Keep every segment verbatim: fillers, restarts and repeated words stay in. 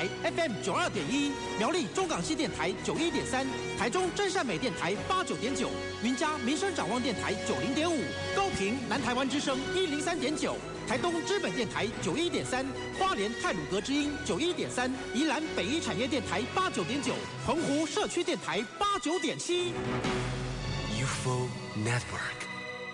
台 F M 九二点一，苗栗中港西电台九一点三，台中真善美电台八九点九，云嘉民生展望电台九零点五，高屏南台湾之声一零三点九，台东知本电台九一点三，花莲太鲁阁之音九一点三，宜兰北一产业电台八九点九，澎湖社区电台八九点七。 U F O Network。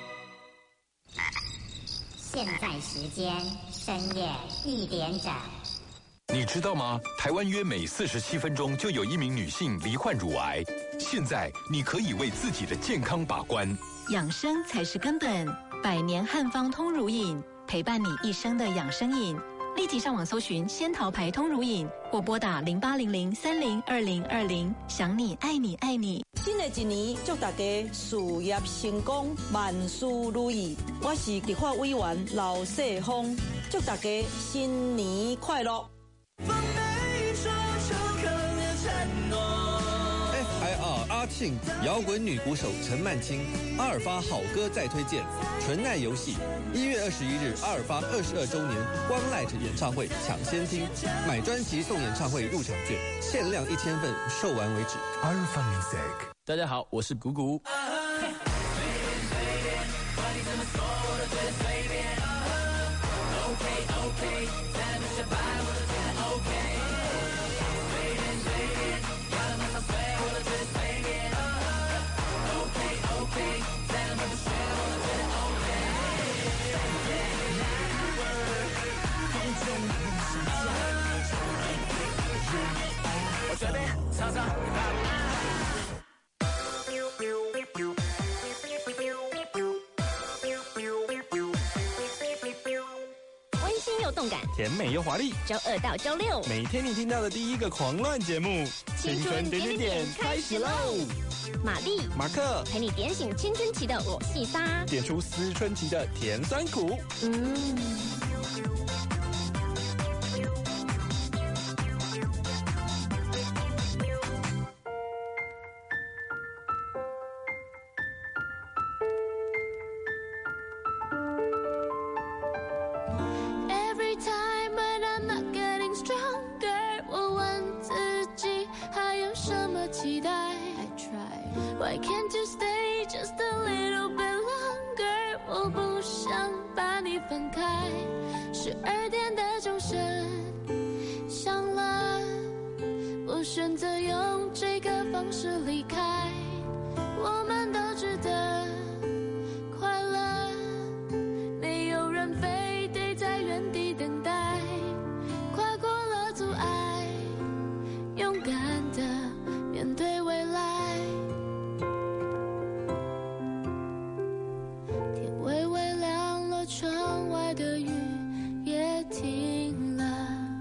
现在时间深夜一点整。 你知道吗？台湾约每四十七分钟就有一名女性罹患乳癌。现在你可以为自己的健康把关， 养生才是根本。百年汉方通乳饮，陪伴你一生的养生饮。立即上网搜寻仙桃牌通乳饮，或拨打零八零零三零二零二零。想你，爱你，爱你。 新的一年，祝大家事业成功，万事如意。我是立法委员老世峰，祝大家新年快乐。 F I R 阿庆摇滚女鼓手陈曼青，阿尔发好歌再推荐，纯爱游戏，一月二十一日阿尔发二十二周年光 Light 演唱会抢先听，买专辑送演唱会入场券，限量一千份，售完为止。 阿尔发 Music。 大家好，我是谷谷。 我这边唱唱。 又动感， 甜美又华丽。 周二到周六， 每天你听到的第一个狂乱节目， 青春点点点开始喽！玛丽、 马克陪你点醒青春期的我细沙， 点出思春期的甜酸苦。 嗯。 Why can't you stay just a little bit longer？ 我不想把你分开。十二点的钟声响了，我选择用这个方式离开。我们都值得快乐，没有人非得在原地等待。跨过了阻碍，勇敢的面对未来。窗外的雨也停了，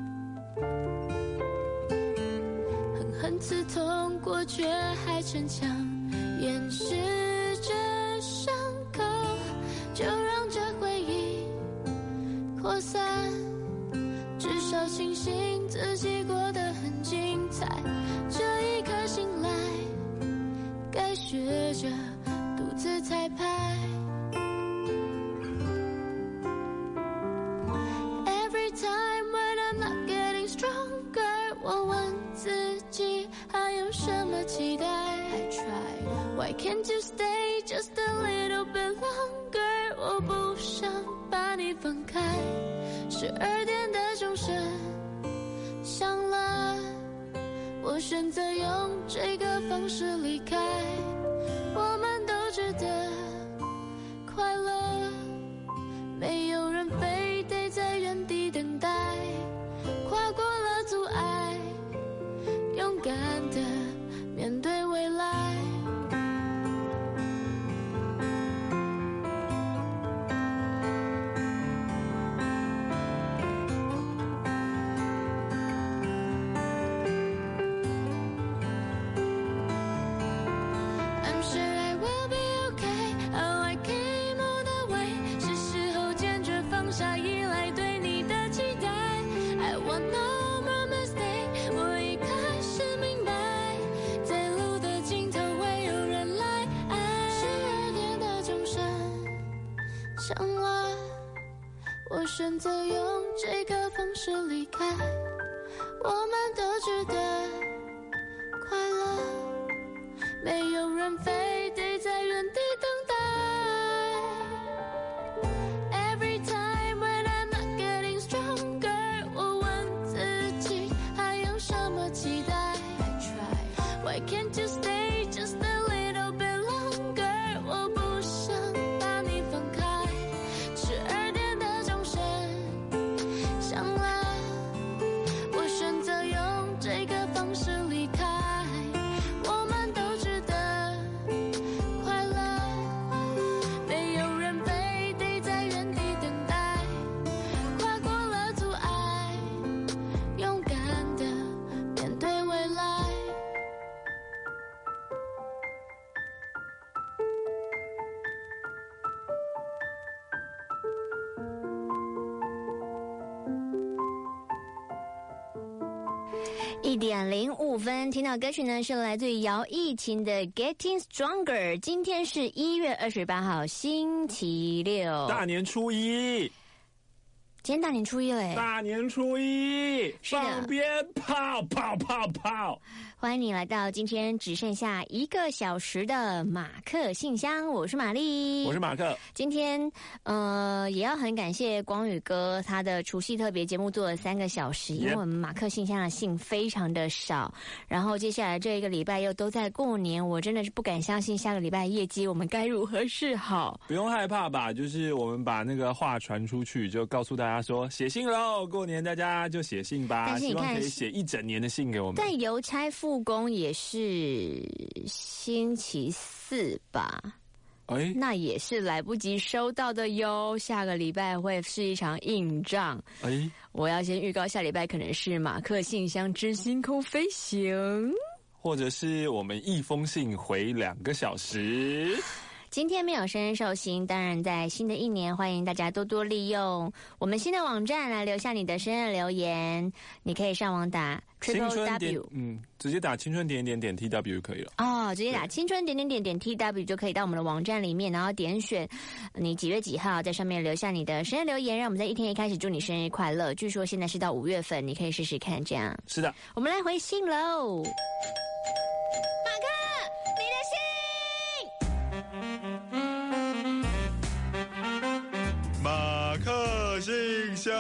狠狠刺痛过，却还逞强掩饰着伤口，就让这回忆扩散，至少庆幸自己过得很精彩。这一刻醒来，该学着独自彩排。我问自己还有什么期待 I try Why can't you stay just a little bit longer？ 我不想把你分开。十二点的钟声响了，我选择用这个方式离开。我们都值得快乐，没有人非得在原地等待。跨过了阻碍，勇敢的面对未来。I'm sure I will be okay. Oh, I came all the way. 是时候坚决放下依赖对你的期待。I want no more mistake， 我一开始明白，在路的尽头会有人来爱。十二点的钟声响了，我选择用这个方式离开。 我们都值得快乐，没有人非得在原地等待。Every time when I'm not getting stronger， 我问自己还有什么期待 I try Why can't you stay just a little bit longer， 我不想把你分开，十二点的钟声响了，我选择用这个方式离开。我们都值得快乐，没有人非得在原地等待，跨过了阻碍，勇敢的面对未来。 一点零五分，听到歌曲呢是来自于姚艺琴的《Getting Stronger》。今天是一月二十八号，星期六， 大年初一。 今天大年初一嘞！ 大年初一，放鞭炮，炮炮炮！ 欢迎你来到今天只剩下一个小时的马克信箱，我是玛丽， 我是马克。 今天呃也要很感谢光宇哥，他的除夕特别节目做了三个小时，因为我们马克信箱的信非常的少，然后接下来这一个礼拜又都在过年，我真的是不敢相信下个礼拜业绩我们该如何是好。 不用害怕吧，就是我们把那个话传出去，就告诉大家说写信喽，过年大家就写信吧， 但是你看希望可以写一整年的信给我们。 但邮差复工也是星期四吧？哎，那也是来不及收到的哟。下个礼拜会是一场硬仗。哎，我要先预告，下礼拜可能是马克信箱之星空飞行， 或者是我们一封信回两个小时。 今天没有生日寿星，当然在新的一年，欢迎大家多多利用我们新的网站来留下你的生日留言。你可以上网打 triple w， 嗯，直接打青春点点点 T W 就可以了。 哦，直接打青春点点点点 T W 就可以到我们的网站里面，然后点选你几月几号，在上面留下你的生日留言，让我们在一天一开始祝你生日快乐。据说现在是到五月份，你可以试试看这样。 是的， 我们来回信喽。马克，你的信。 马克信箱，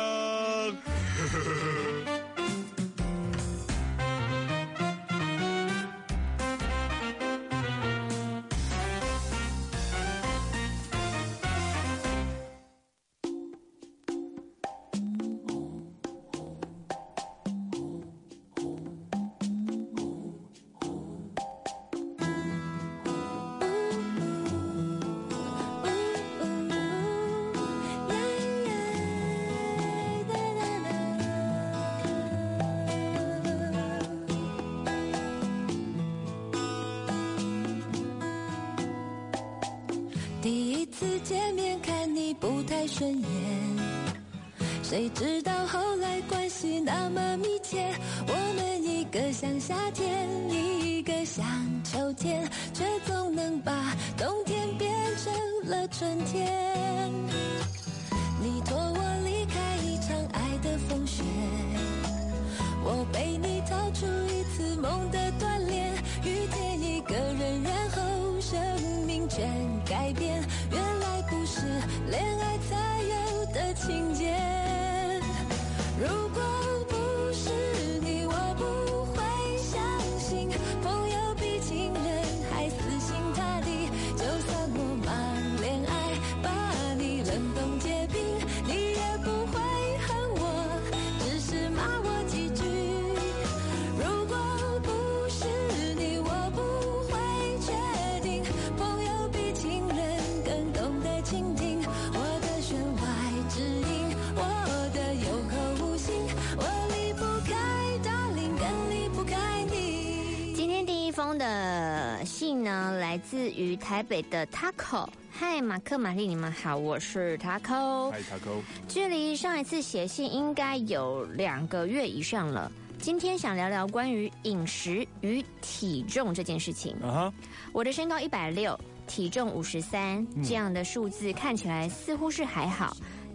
第一次见面看你不太顺眼，谁知道后来关系那么密切，我们一个像夏天，一个像秋天，却总能把冬天变成了春天。你托我离开一场爱的风雪，我被你逃出一次梦的锻炼，遇见一个人，然后生命全改变，原来不是恋爱才有的情节。如果不是你，我不会相信朋友比情人还死心塌地，就算我忙恋爱把你冷冻结冰，你也不会恨我，只是骂我几句。如果不是你，我不会决定朋友比情人更懂得倾听我的弦外之音，我的有口无心，我离不开 darling， 更离不开你。 今天第一封的信呢，来自于台北的 Taco。嗨，马克、玛丽，你们好，我是 Taco。 嗨 Taco。 距离上一次写信应该有两个月以上了。今天想聊聊关于饮食与体重这件事情。Uh-huh. 我的身高一百六，体重五十三，这样的数字看起来似乎是还好。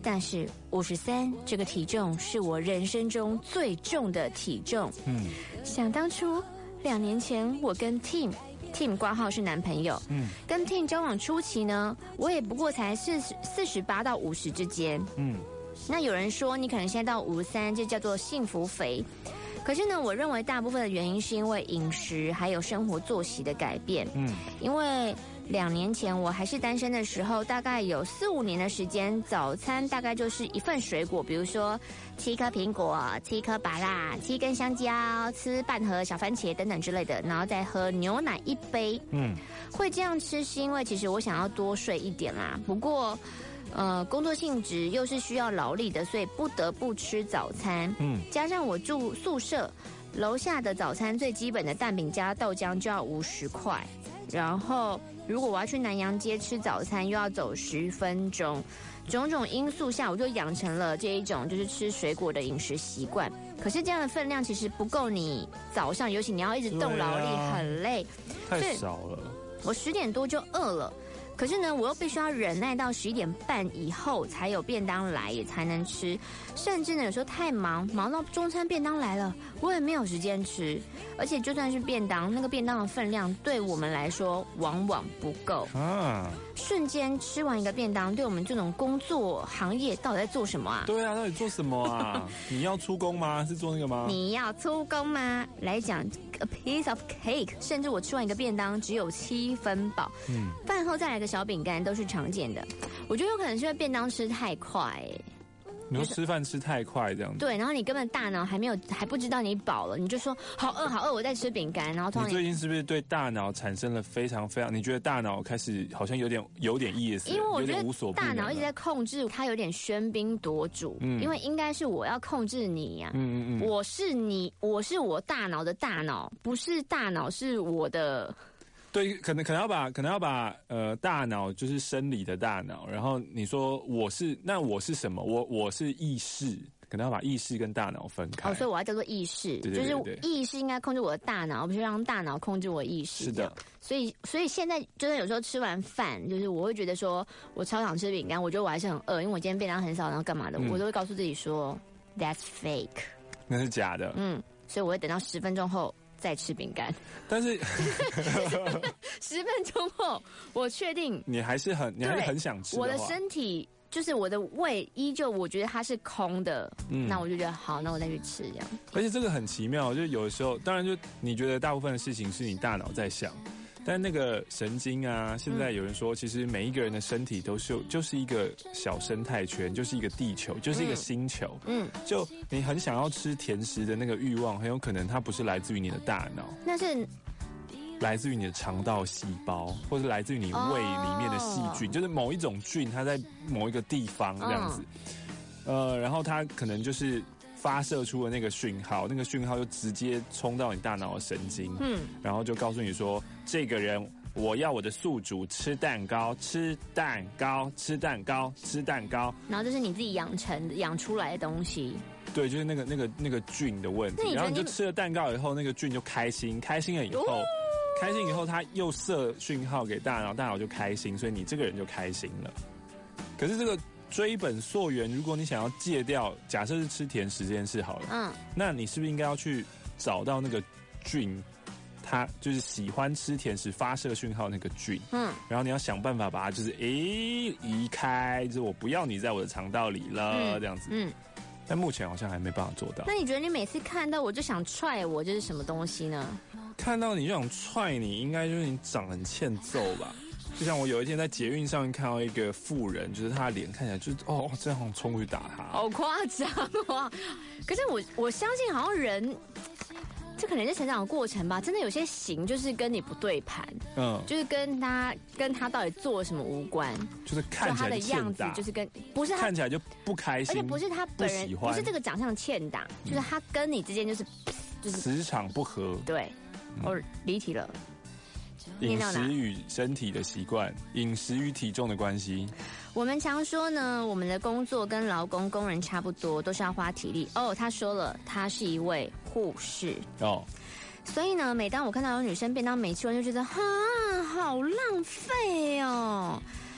但是五十三这个体重是我人生中最重的体重。嗯，想当初两年前我跟 Tim Tim 挂号是男朋友，嗯，跟 Tim 交往初期呢，我也不过才四十四十八到五十之间，嗯，那有人说你可能现在到五十三，这叫做幸福肥。可是呢，我认为大部分的原因是因为饮食还有生活作息的改变。嗯，因为两年前我还是单身的时候，大概有四五年的时间，早餐大概就是一份水果，比如说七颗苹果、七颗芭乐、七根香蕉、吃半盒小番茄等等之类的，然后再喝牛奶一杯。嗯，会这样吃是因为其实我想要多睡一点啦。不过呃，工作性质又是需要劳力的，所以不得不吃早餐。嗯，加上我住宿舍，楼下的早餐最基本的蛋饼加豆浆就要五十块，然后如果我要去南洋街吃早餐，又要走十分钟。种种因素下，我就养成了这一种就是吃水果的饮食习惯。可是这样的分量其实不够你早上，尤其你要一直动劳力，啊、很累， 太少了。 我十点多就饿了。可是呢，我又必须要忍耐到十一点半以后才有便当来，也才能吃。甚至呢，有时候太忙，忙到中餐便当来了，我也没有时间吃。而且就算是便当，那个便当的分量对我们来说往往不够啊。瞬间吃完一个便当，对我们这种工作行业到底在做什么啊？ 对啊，到底做什么啊？你要出工吗？是做那个吗？ 你要出工吗？来讲 a piece of cake， 甚至我吃完一个便当只有七分饱，嗯，饭后再来个小饼干都是常见的。我觉得有可能是因为便当吃太快、欸。 你说吃饭吃太快这样子， 对，然后你根本大脑还没有还不知道你饱了，你就说好饿好饿，我在吃饼干，然后通常你, 你最近是不是对大脑产生了非常非常？你觉得大脑开始好像有点有点意思， 因为我觉得大脑一直在控制，它有点喧宾夺主，嗯，因为应该是我要控制你呀、啊，嗯嗯嗯，我是你，我是我大脑的大脑，不是大脑是我的。 对，可能可能要把可能要把呃大脑就是生理的大脑，然后你说我是那我是什么？我我是意识，可能要把意识跟大脑分开。 哦，所以我要叫做意识， 对对对对， 就是意识应该控制我的大脑，不是让大脑控制我的意识。 是的， 所以所以现在就是有时候吃完饭，就是我会觉得说我超想吃饼干，我觉得我还是很饿，因为我今天便当很少，然后干嘛的，嗯、我都会告诉自己说 That's fake， 那是假的。 嗯，所以我会等到十分钟后。再吃饼干， 但是十分钟后，我确定你还是很，你还是很想吃的话。 我的身体就是我的胃，依旧我觉得它是空的，嗯，那我就觉得好，那我再去吃这样。 而且这个很奇妙，就有的时候，当然就你觉得大部分的事情是你大脑在想。但那个神经啊，现在有人说，其实每一个人的身体都是就是一个小生态圈，就是一个地球，就是一个星球。嗯，就你很想要吃甜食的那个欲望，很有可能它不是来自于你的大脑， 那是来自于你的肠道细胞，或是来自于你胃里面的细菌，哦、就是某一种菌，它在某一个地方这样子。嗯、呃，然后它可能就是发射出了那个讯号，那个讯号就直接冲到你大脑的神经，嗯，然后就告诉你说，这个人我要我的宿主吃蛋糕，吃蛋糕，吃蛋糕，吃蛋糕， 然后这是你自己养成养出来的东西， 对，就是那个那个那个菌的问题，然后你就吃了蛋糕以后，那个菌就开心，开心了以后，哦、开心以后，它又射讯号给大脑，大脑就开心，所以你这个人就开心了。可是这个追本溯源，如果你想要戒掉，假设是吃甜食这件事好了，嗯，那你是不是应该要去找到那个菌，它就是喜欢吃甜食发射讯号那个菌，嗯，然后你要想办法把它就是诶移开，就是我不要你在我的肠道里了，嗯、这样子，嗯，但目前好像还没办法做到。 那你觉得你每次看到我就想踹我，这是什么东西呢？ 看到你就想踹你，应该就是你长很欠揍吧。就像我有一天在捷运上面看到一个妇人，就是她的脸看起来就是哦，这样冲过去打她， 好夸张哦！可是我我相信，好像人，这可能是成长的过程吧。真的有些型就是跟你不对盘，嗯，就是跟他跟他到底做了什么无关， 就是看起来就他的样子就是跟不是他看起来就不开心， 而且不是他本人不, 不是这个长相欠打，嗯、就是他跟你之间就是就是磁场不合， 对，我离题了。 饮食与身体的习惯，饮食与体重的关系。 我们常说呢，我们的工作跟劳工工人差不多，都是要花体力。哦，他说了，他是一位护士。哦，所以呢，每当我看到有女生便当没吃完，就觉得哈，好浪费哦。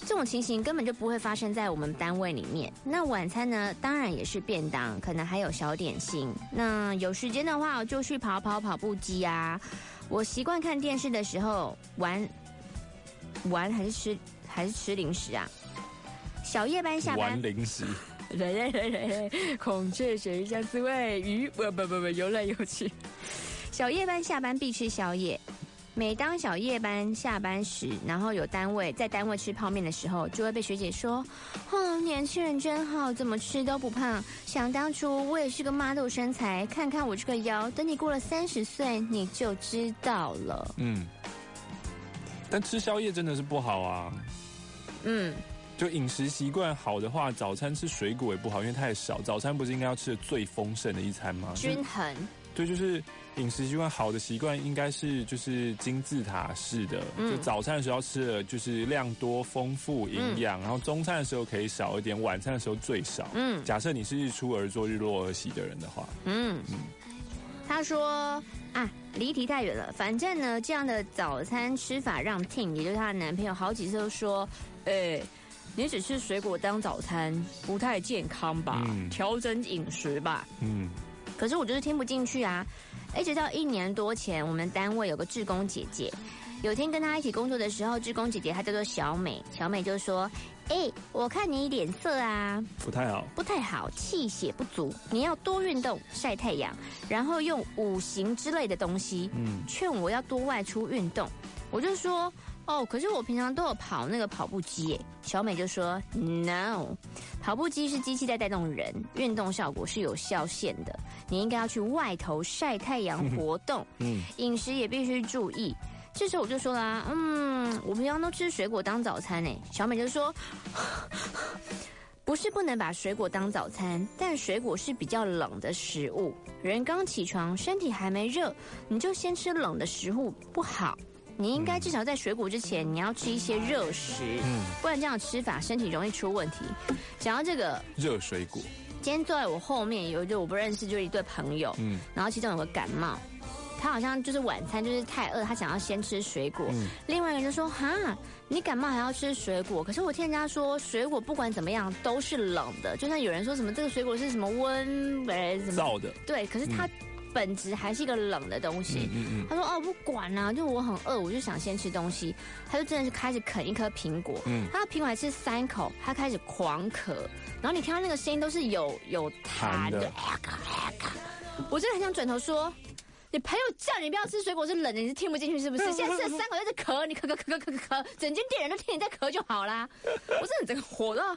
这种情形根本就不会发生在我们单位里面。那晚餐呢，当然也是便当，可能还有小点心。那有时间的话，我就去跑跑跑步机啊。我习惯看电视的时候玩玩还是吃还是吃零食啊？小夜班下班玩零食。 对对对对，孔雀水相思味，鱼不不不不游来游去。小夜班下班必吃宵夜。每当小夜班下班时，然后有单位在单位吃泡面的时候，就会被学姐说：“哦，年轻人真好，怎么吃都不胖。想当初我也是个 model 身材，看看我这个腰，等你过了三十岁，你就知道了。” 嗯，但吃宵夜真的是不好啊。 嗯， 就饮食习惯好的话，早餐吃水果也不好，因为太少。早餐不是应该要吃的最丰盛的一餐吗？ 均衡。 对，就是饮食习惯好的习惯应该是就是金字塔式的，嗯、就早餐的时候吃的就是量多丰富营养、嗯，然后中餐的时候可以少一点，晚餐的时候最少。嗯，假设你是日出而作日落而息的人的话，嗯嗯， 他说啊，离题太远了。反正呢，这样的早餐吃法让 Tim， 也就是她的男朋友，好几次都说，哎、欸。你只吃水果当早餐不太健康吧？调、嗯、整饮食吧。嗯，可是我就是听不进去啊！一直到一年多前，我们单位有个志工姐姐，有天跟她一起工作的时候，志工姐姐她叫做小美，小美就说：“哎、欸，我看你脸色啊， 不太好， 不太好，气血不足，你要多运动，晒太阳，然后用五行之类的东西，嗯，劝我要多外出运动。”我就说。哦，可是我平常都有跑那个跑步机耶。小美就说 ：“No， 跑步机是机器在带动人，运动效果是有效限的。你应该要去外头晒太阳活动，嗯，饮食也必须注意。”这时候我就说啦，嗯，我平常都吃水果当早餐呢。小美就说：“不是不能把水果当早餐，但水果是比较冷的食物。人刚起床，身体还没热，你就先吃冷的食物不好。”你应该至少在水果之前，你要吃一些热食，嗯，不然这样吃法身体容易出问题。讲到这个热水果， 今天坐在我后面有一对我不认识，就是一对朋友，嗯，然后其中有个感冒，他好像就是晚餐就是太饿，他想要先吃水果，嗯，另外一个人就说：“哈，你感冒还要吃水果？可是我听人家说，水果不管怎么样都是冷的，就算有人说什么这个水果是什么温呃什么燥的， 对，可是它。嗯本质还是一个冷的东西。嗯嗯嗯他说：“哦，不管啦、啊，就我很饿，我就想先吃东西。”他就真的是开始啃一颗苹果，嗯，他的苹果还吃三口，他开始狂咳，然后你听到那个声音都是有有痰的，我真的很想转头说：“你朋友叫你不要吃水果是冷的，你是听不进去是不是？现在吃了三口在这咳，你咳咳咳咳咳咳，整间店人都听你在咳就好啦。”我真的整个火到。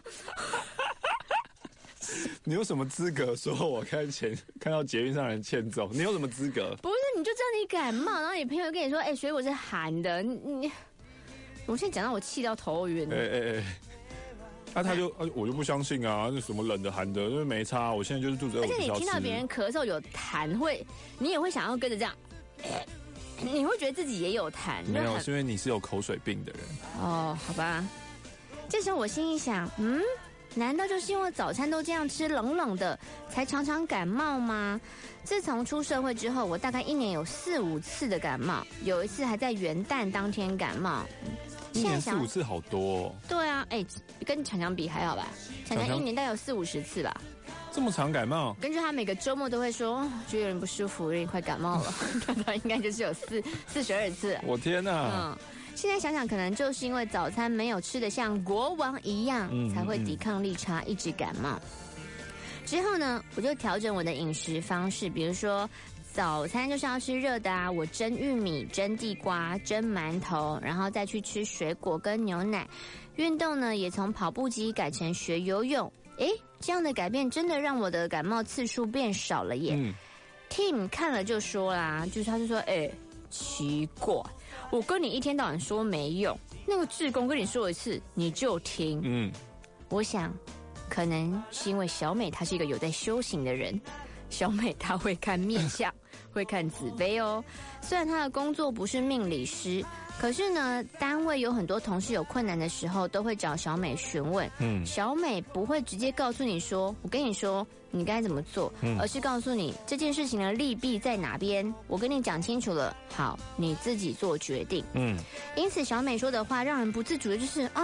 你有什么资格说我看前看到捷运上人欠揍？你有什么资格？ 不是，你就知道你感冒，然后你朋友跟你说：“哎、欸，水果是寒的。你”你，我现在讲到我气到头晕。哎哎哎， 那他就啊，我就不相信啊，那什么冷的寒的，因为没差。我现在就是肚子饿， 而且你听到别人咳嗽有痰，会你也会想要跟着这样，你会觉得自己也有痰。 没有，是因为你是有口水病的人。 哦，好吧。这时候我心里想，嗯。难道就是因为早餐都这样吃冷冷的，才常常感冒吗？自从出社会之后，我大概一年有四五次的感冒，有一次还在元旦当天感冒。 一年四五次好多哦。 对啊，哎、欸，跟强强比还好吧？强强一年大概有四五十次吧。 这么常感冒？ 根据他每个周末都会说，觉得有点不舒服，有点快感冒了，他应该就是有四四十二次。 我天哪！ 嗯。现在想想，可能就是因为早餐没有吃得像国王一样，嗯、才会抵抗力差，一直感冒。之后呢，我就调整我的饮食方式，比如说早餐就是要吃热的啊，我蒸玉米、蒸地瓜、蒸馒头，然后再去吃水果跟牛奶。运动呢，也从跑步机改成学游泳。诶，这样的改变真的让我的感冒次数变少了耶。嗯、Tim 看了就说啦，就是他就说，诶，奇怪。我跟你一天到晚说没用，那个志工跟你说一次你就听。嗯，我想，可能是因为小美她是一个有在修行的人，小美她会看面相，会看紫微哦。虽然她的工作不是命理师，可是呢，单位有很多同事有困难的时候，都会找小美询问。嗯，小美不会直接告诉你说，我跟你说你该怎么做，嗯、而是告诉你这件事情的利弊在哪边，我跟你讲清楚了，好，你自己做决定。嗯，因此小美说的话让人不自主的就是哦，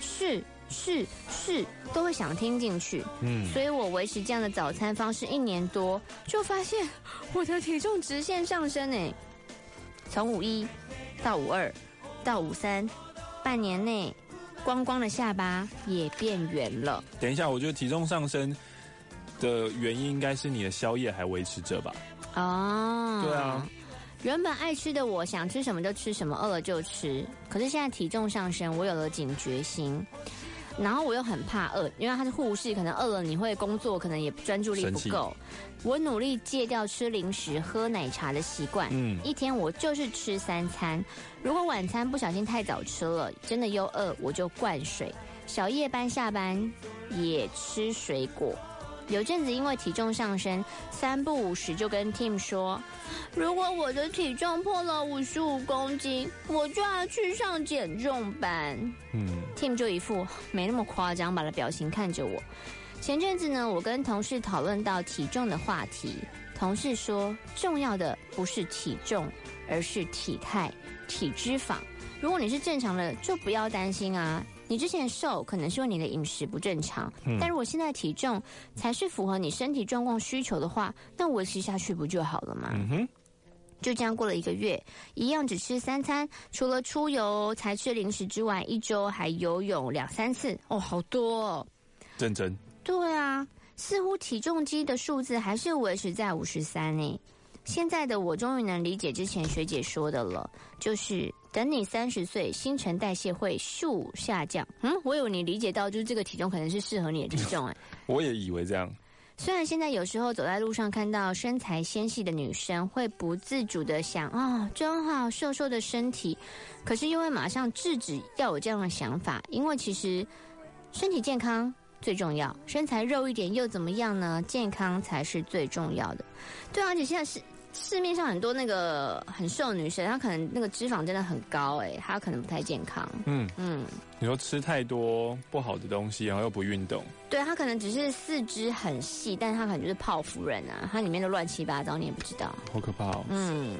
是是是，都会想听进去。嗯，所以我维持这样的早餐方式一年多，就发现我的体重直线上升哎，从五一到五二到五三，半年内光光的下巴也变圆了。 等一下，我觉得体重上升的原因应该是你的宵夜还维持着吧？ 哦， 对啊。 原本爱吃的我想吃什么就吃什么，饿了就吃。可是现在体重上升，我有了警觉心，然后我又很怕饿，因为他是护士，可能饿了你会工作，可能也专注力不够。我努力戒掉吃零食、喝奶茶的习惯，嗯，一天我就是吃三餐。如果晚餐不小心太早吃了，真的又饿，我就灌水。小夜班下班也吃水果。有阵子因为体重上升，三不五时就跟 Tim 说，如果我的体重破了五十五公斤，我就要去上减重班。嗯 ，Tim 就一副没那么夸张吧的表情看着我。前阵子呢，我跟同事讨论到体重的话题，同事说，重要的不是体重，而是体态、体脂肪。如果你是正常的，就不要担心啊。你之前瘦可能是因为你的饮食不正常，嗯、但如果现在体重才是符合你身体状况需求的话，那维持下去不就好了吗？嗯哼，就这样过了一个月，一样只吃三餐，除了出游才吃零食之外，一周还游泳两三次，哦，好多哦。 认真。 对啊，似乎体重机的数字还是维持在五十三诶。现在的我终于能理解之前学姐说的了，就是等你三十岁，新陈代谢会咻下降。嗯，我以为你理解到就是这个体重可能是适合你的体重哎。 我也以为这样。 虽然现在有时候走在路上看到身材纤细的女生，会不自主的想啊、哦，真好，瘦瘦的身体，可是又会马上制止要有这样的想法，因为其实身体健康最重要，身材肉一点又怎么样呢？健康才是最重要的。对啊，而且现在是市面上很多那个很瘦的女生，她可能那个脂肪真的很高哎、欸，她可能不太健康。嗯嗯，你说吃太多不好的东西，然后又不运动， 对，她可能只是四肢很细，但她可能就是泡芙人啊，她里面都乱七八糟，你也不知道， 好可怕哦。嗯，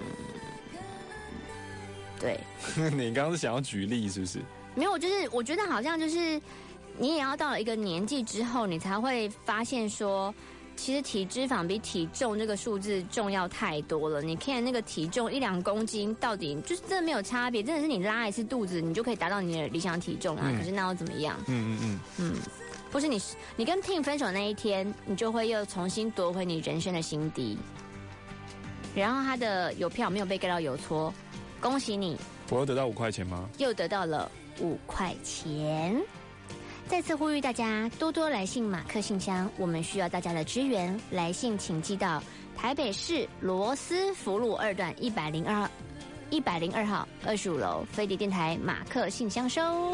对。 你刚刚是想要举例是不是？ 没有，就是我觉得好像就是你也要到了一个年纪之后，你才会发现说，其实体脂肪比体重这个数字重要太多了。你看那个体重一两公斤，到底就是真的没有差别，真的是你拉一次肚子，你就可以达到你的理想体重啊。嗯、可是那又怎么样？嗯嗯嗯嗯，不是你你跟 Tim 分手那一天，你就会又重新夺回你人生的新低。然后他的邮票没有被盖到邮戳，恭喜你！ 我又得到五块钱吗？ 又得到了五块钱。再次呼吁大家多多来信马克信箱，我们需要大家的支援。来信请寄到台北市罗斯福路二段一百零二一百零二号二十五楼飞碟电台马克信箱收。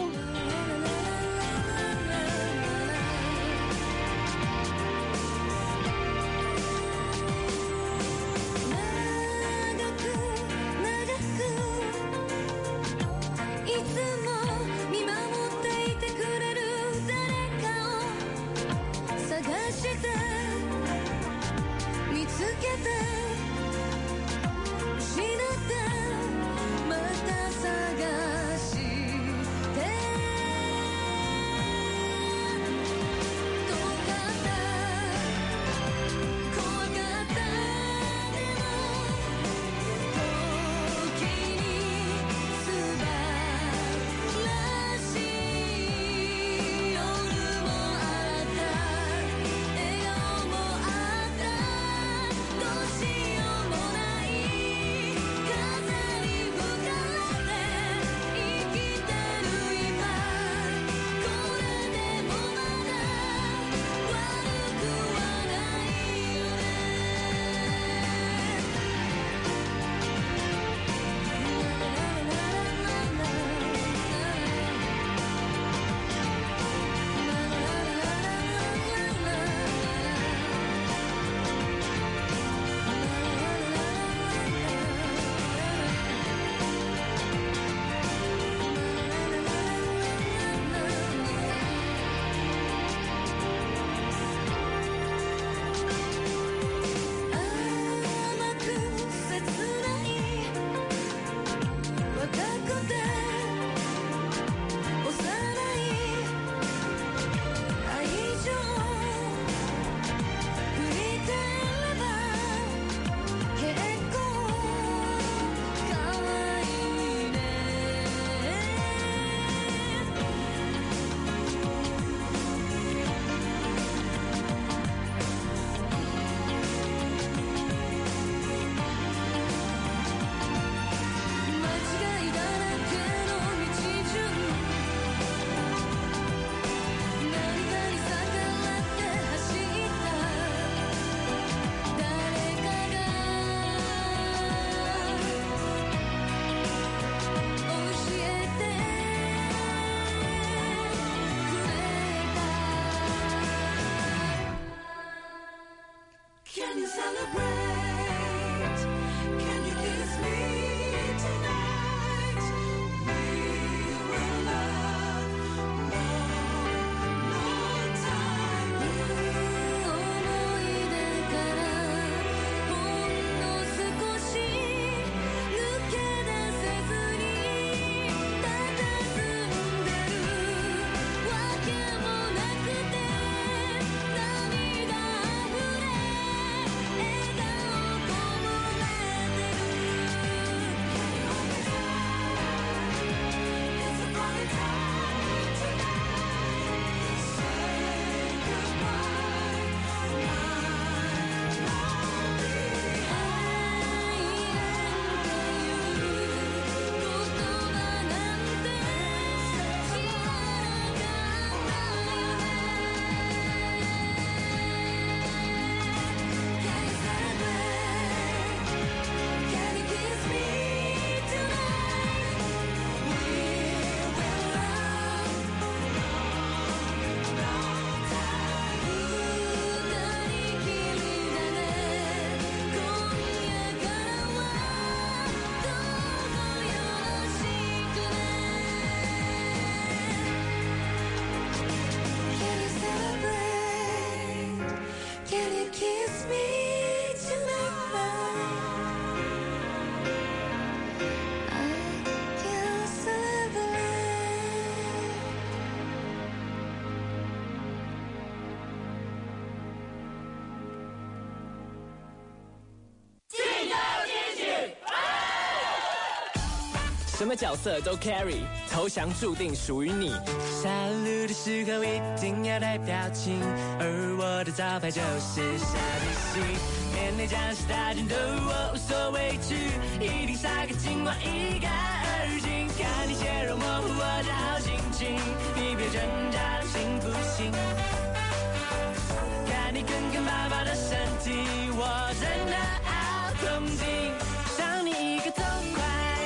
都是 Can you celebrate? Can you kiss me tonight? We will love more, more time. 思い出からほんの少し抜け出せずに佇んでるわけもなくて涙あふれ笑顔こぼれてる It's a party time tonight. Say goodbye, my lonely. 愛なんていう言葉なんて知らなかったよね Can you celebrate? Can you kiss me tonight? We will love long time. 二人きりだね今夜からはどうぞよろしくね Can you celebrate? Can you kiss me tonight? I can celebrate. 什么角色都 carry， 投降注定属于你。上路的时候一定要带表情，而我的招牌就是小提琴。面对将士大战斗，我无所畏惧，一定杀个精华，一干二净。看你血肉模糊我的好心情，你别挣扎，行不行？看你坑坑巴巴的身体，我真的好痛经。赏你一个痛快。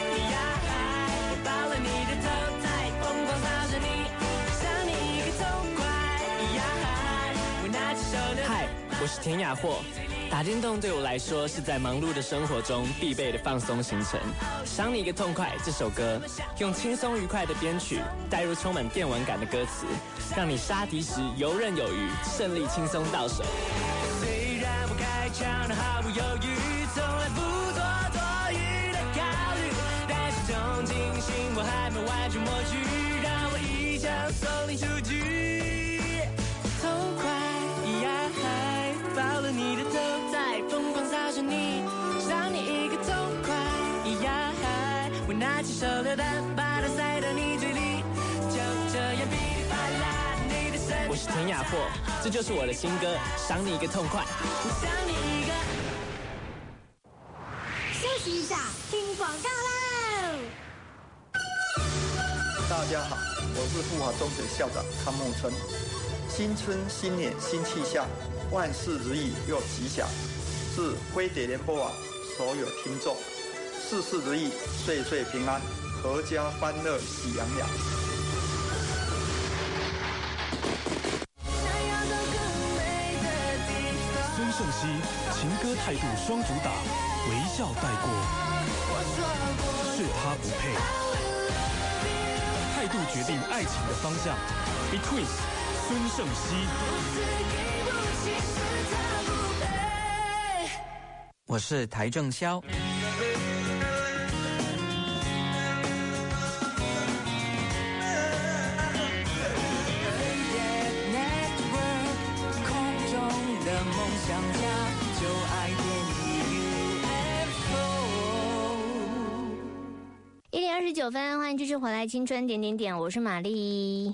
嗨，我是田雅霍。打电动对我来说是在忙碌的生活中必备的放松行程。赏你一个痛快这首歌，用轻松愉快的编曲带入充满电玩感的歌词，让你杀敌时游刃有余，胜利轻松到手。虽然我开枪的毫不犹豫，从来不做多余的考虑，但是穷尽心我还没完全抹去，让我一枪送你出局。痛快呀嗨，抱了你的头，再疯狂撒着你，赏你一个痛快呀嗨，我拿起手榴弹，把它塞到你嘴里，就这样噼里啪啦，你的身体。我是田雅霍，这就是我的新歌，赏你一个痛快。我赏你一个。 休息一下，听广告喽。 大家好，我是富华中学校长康木春。新春新年新气象，万事如意又吉祥。致飞碟联播网所有听众，事事如意，岁岁平安，阖家欢乐喜洋洋。 孙盛熙情歌态度双主打，微笑带过，是他不配。态度决定爱情的方向 ，Between 孙盛熙。 我是台正宵。 一点二十九分，欢迎继续回来，青春点点点，我是玛丽，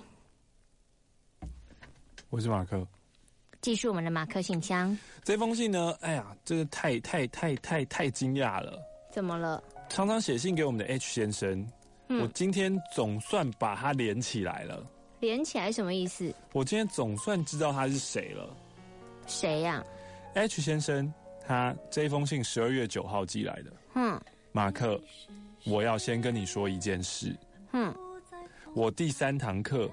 我是马克。 继续我们的马克信箱。 这封信呢，哎呀，真的太太太太太惊讶了。 怎么了？ 常常写信给我们的 H 先生，嗯、我今天总算把他连起来了。 连起来什么意思？ 我今天总算知道他是谁了。 谁呀、 啊、？H 先生，他这封信十二月九号寄来的。嗯，马克，我要先跟你说一件事。嗯，我第三堂课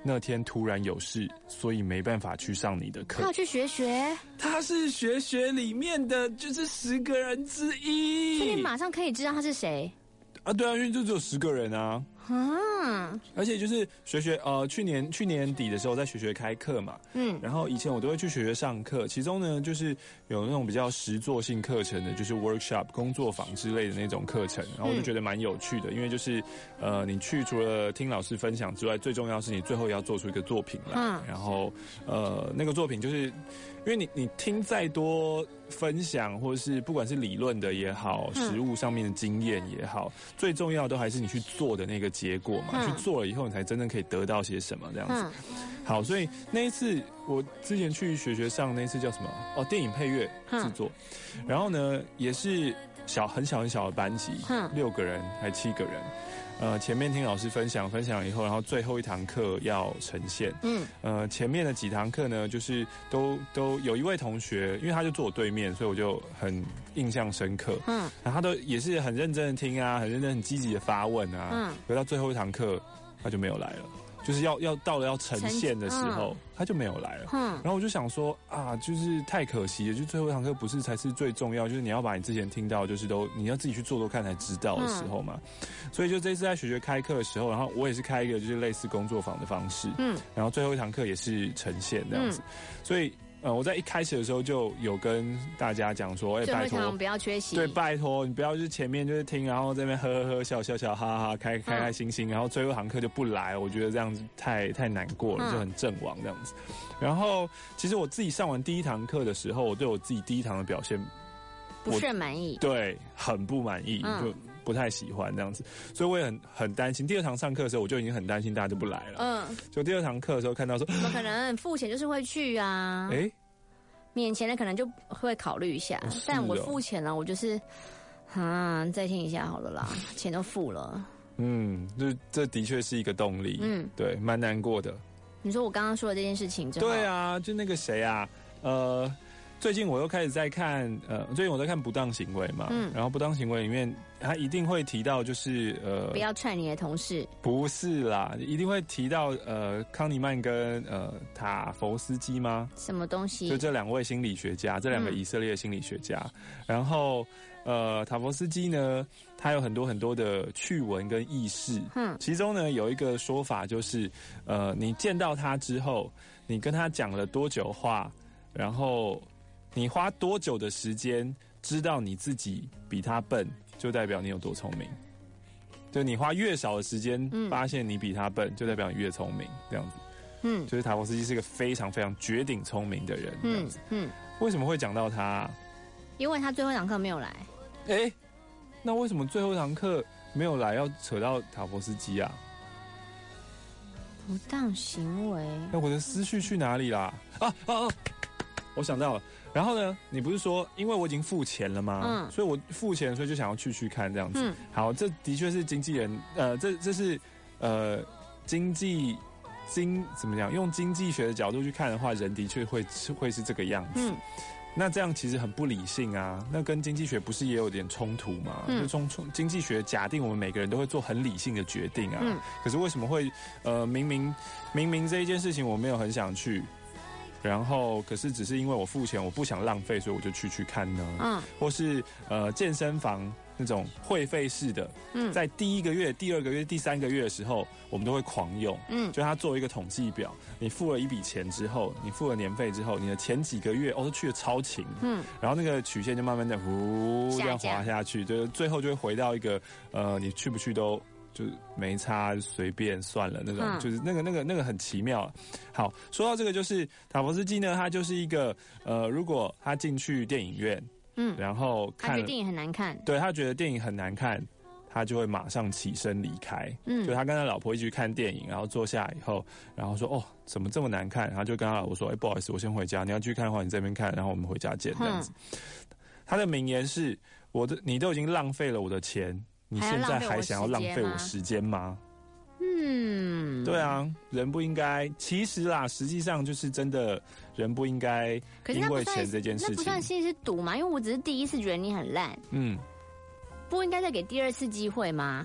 那天突然有事，所以没办法去上你的课。 他要去学学， 他是学学里面的就是十个人之一， 所以你马上可以知道他是谁啊？对啊，因为就只有十个人啊。 啊！ 而且就是学学呃，去年去年底的时候在学学开课嘛，嗯，然后以前我都会去学学上课，其中呢就是有那种比较实作性课程的，就是 workshop 工作坊之类的那种课程，然后我就觉得蛮有趣的，因为就是呃，你去除了听老师分享之外，最重要是你最后要做出一个作品来，嗯，然后呃，那个作品就是。因为你你听再多分享，或者是不管是理论的也好，实务上面的经验也好，最重要的都还是你去做的那个结果嘛。嗯、去做了以后，你才真正可以得到些什么这样子。嗯、好，所以那一次我之前去学学上那一次叫什么？哦，电影配乐制作。嗯、然后呢，也是小很小很小的班级，嗯、六个人还七个人。呃，前面听老师分享分享以后，然后最后一堂课要呈现。嗯，呃，前面的几堂课呢，就是都都有一位同学，因为他就坐我对面，所以我就很印象深刻。嗯，然后他都也是很认真的听啊，很认真、很积极的发问啊。嗯，可到最后一堂课，他就没有来了。就是要要到了要呈现的时候，嗯、他就没有来了。嗯，然后我就想说啊，就是太可惜了。就最后一堂课不是才是最重要，就是你要把你之前听到，就是都你要自己去做做看才知道的时候嘛。嗯、所以就这次在学学开课的时候，然后我也是开一个就是类似工作坊的方式。嗯，然后最后一堂课也是呈现这样子，嗯、所以。呃，我在一开始的时候就有跟大家讲说，哎、欸，拜托， 不要缺席。 对，拜托你不要就是前面就是听，然后这边呵呵呵笑笑笑，哈哈哈，开开开心心，嗯、然后最后一堂课就不来，我觉得这样子太太难过了，嗯、就很阵亡这样子。然后，其实我自己上完第一堂课的时候，我对我自己第一堂的表现不是很满意， 对，很不满意，嗯、就不太喜欢这样子，所以我也很很担心。第二堂上课的时候，我就已经很担心大家就不来了。嗯，就第二堂课的时候看到说， 怎么可能付钱就是会去啊？哎、欸。免钱的可能就会考虑一下，哦、但我付钱了，我就是，啊，再听一下好了啦，钱都付了。 嗯，这这的确是一个动力，嗯，对，蛮难过的。 你说我刚刚说的这件事情， 对啊，就那个谁啊，呃，最近我又开始在看，呃，最近我在看不当行为嘛，嗯，然后不当行为里面，他一定会提到就是呃， 不要踹你的同事， 不是啦，一定会提到呃，康尼曼跟呃塔佛斯基吗？ 什么东西？ 就这两位心理学家，这两个以色列心理学家，嗯、然后呃，塔佛斯基呢，他有很多很多的趣闻跟轶事，嗯，其中呢有一个说法就是，呃，你见到他之后，你跟他讲了多久话，然后你花多久的时间知道你自己比他笨，就代表你有多聪明。就你花越少的时间发现你比他笨，嗯、就代表你越聪明，这样子。嗯，就是塔佛斯基是一个非常非常绝顶聪明的人，这样子。嗯，嗯为什么会讲到他、啊？ 因为他最后一堂课没有来。 哎、欸，那为什么最后一堂课没有来，要扯到塔佛斯基啊？ 不当行为。 那我的思绪去哪里啦？啊啊啊！我想到了。然后呢，你不是说因为我已经付钱了吗？嗯，所以我付钱，所以就想要去去看这样子。嗯，好，这的确是经纪人，呃，这这是呃经济经怎么讲？用经济学的角度去看的话，人的确会会是这个样子。嗯。那这样其实很不理性啊，那跟经济学不是也有点冲突吗？嗯，就冲冲经济学假定我们每个人都会做很理性的决定啊，嗯，可是为什么会呃明明明明这一件事情我没有很想去，然后可是只是因为我付钱我不想浪费，所以我就去去看呢？嗯，或是呃健身房那种会费式的，嗯，在第一个月、第二个月、第三个月的时候，我们都会狂用，嗯，就他做一个统计表，你付了一笔钱之后，你付了年费之后，你的前几个月哦都去了超勤，嗯，然后那个曲线就慢慢的呼这样滑下去，就是最后就会回到一个呃，你去不去都就没差，随便算了那种，嗯、就是那个那个那个很奇妙。好，说到这个，就是塔佛斯基呢，他就是一个呃，如果他进去电影院。嗯，然后看他觉得电影很难看， 对他觉得电影很难看，他就会马上起身离开。嗯，就他跟他老婆一起去看电影，然后坐下以后，然后说哦，怎么这么难看？然后就跟他老婆说，哎，不好意思，我先回家，你要继续看的话，你这边看，然后我们回家见这样子。嗯、他的名言是：我的你都已经浪费了我的钱，你现在还想要浪费我时间吗？嗯，对啊，人不应该，其实啦，实际上就是真的，人不应该因为钱这件事情， 那不算其实是赌嘛？因为我只是第一次觉得你很烂，嗯，不应该再给第二次机会吗？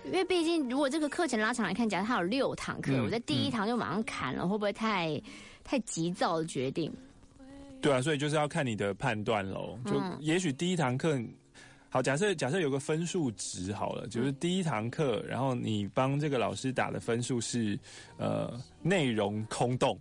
因为毕竟如果这个课程拉长来看，假如它有六堂课， 嗯、 我在第一堂就马上砍了，嗯、会不会太太急躁的决定？ 对啊，所以就是要看你的判断喽。就也许第一堂课。好，假设假设有个分数值好了，就是第一堂课，然后你帮这个老师打的分数是呃内容空洞，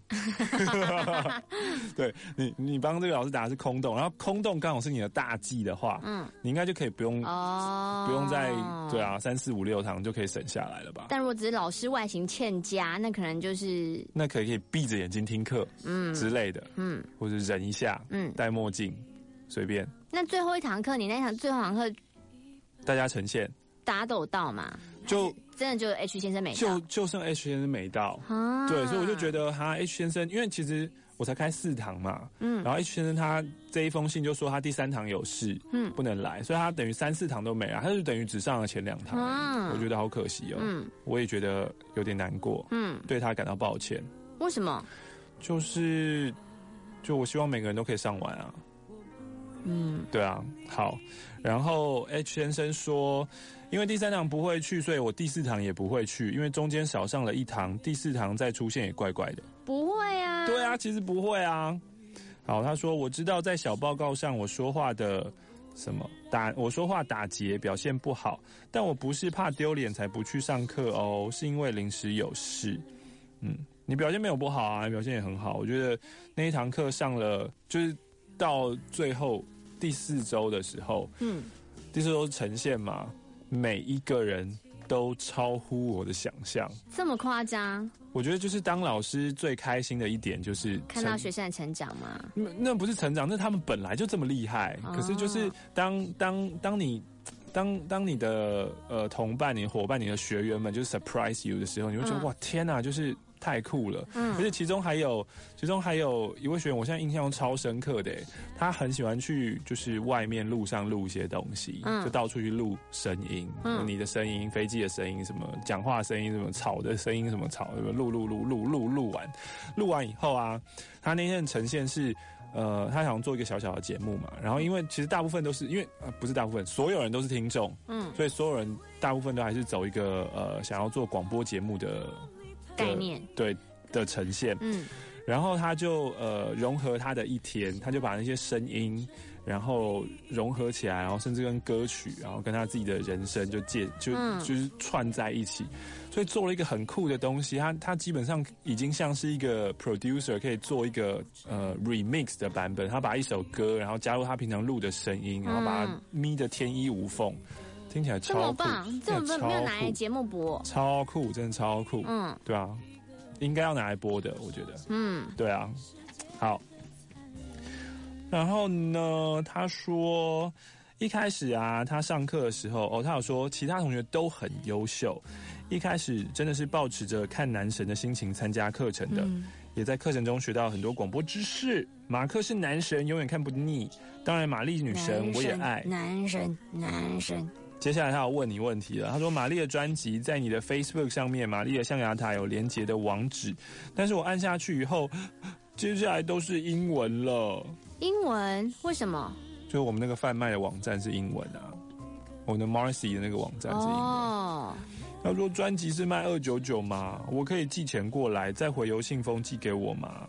对你你帮这个老师打的是空洞，然后空洞刚好是你的大忌的话，嗯，你应该就可以不用哦，不用再对啊三四五六堂就可以省下来了吧？ 但如果只是老师外形欠佳，那可能就是那可以可以闭着眼睛听课，嗯之类的，嗯，或者忍一下，嗯，戴墨镜，随便。 那最后一堂课，你那堂最后一堂课， 大家呈现， 大家都有到嘛？ 就真的就 H 先生没到， 就就剩 H 先生没到啊。对，所以我就觉得哈 H 先生，因为其实我才开四堂嘛，嗯，然后 H 先生他这一封信就说他第三堂有事，嗯，不能来，所以他等于三四堂都没来，他就等于只上了前两堂，嗯，我觉得好可惜哦，嗯，我也觉得有点难过，嗯，对他感到抱歉。 为什么？ 就是就我希望每个人都可以上完啊。嗯，对啊，好，然后 H 先生说，因为第三堂不会去，所以我第四堂也不会去，因为中间少上了一堂，第四堂再出现也怪怪的。 不会啊， 对啊，其实不会啊。好，他说我知道在小报告上我说话的什么打我说话打结表现不好，但我不是怕丢脸才不去上课哦，是因为临时有事。嗯，你表现没有不好啊，你表现也很好，我觉得那一堂课上了就是到最后。第四周的时候，嗯，第四周呈现嘛，每一个人都超乎我的想象， 这么夸张？ 我觉得就是当老师最开心的一点就是看到学生的成长嘛。 那那不是成长，那他们本来就这么厉害。哦、可是就是当当当你当当你的呃同伴、你的伙伴、你的学员们就是 surprise you 的时候，你会觉得、嗯、哇天哪，就是太酷了。嗯，而且其中还有其中还有一位学员，我现在印象超深刻的，他很喜欢去就是外面路上录一些东西，嗯、就到处去录声音，嗯，你的声音、飞机的声音、什么讲话的声音、什么草的声音、什么草，录录录录录录完，录完以后啊，他那天的呈现是。呃，他想做一个小小的节目嘛，然后因为其实大部分都是因为呃不是大部分，所有人都是听众，嗯，所以所有人大部分都还是走一个呃想要做广播节目的概念， 对的呈现，嗯，然后他就呃融合他的一天，他就把那些声音，然后融合起来，然后甚至跟歌曲，然后跟他自己的人生就借就、嗯、就是串在一起。所以做了一个很酷的东西，他他基本上已经像是一个 producer， 可以做一个呃 remix 的版本。他把一首歌，然后加入他平常录的声音，然后把它咪得天衣无缝，听起来超酷。 这么棒，这么没有拿来节目播， 超酷，真的超酷。嗯，对啊，应该要拿来播的，我觉得。嗯，对啊，好。然后呢，他说。一开始啊，他上课的时候，哦，他有说其他同学都很优秀。一开始真的是抱持着看男神的心情参加课程的，嗯、也在课程中学到很多广播知识。马克是男神，永远看不腻。当然，玛丽女神我也爱。 男神，男神。 接下来他要问你问题了，他说玛丽的专辑在你的 Facebook 上面，玛丽的象牙塔有连结的网址，但是我按下去以后，接下来都是英文了。 英文？为什么？ 就我们那个贩卖的网站是英文啊，我们的 Marcy 的那个网站是英文。哦，他说专辑是卖二九九吗？我可以寄钱过来，再回邮信封寄给我吗？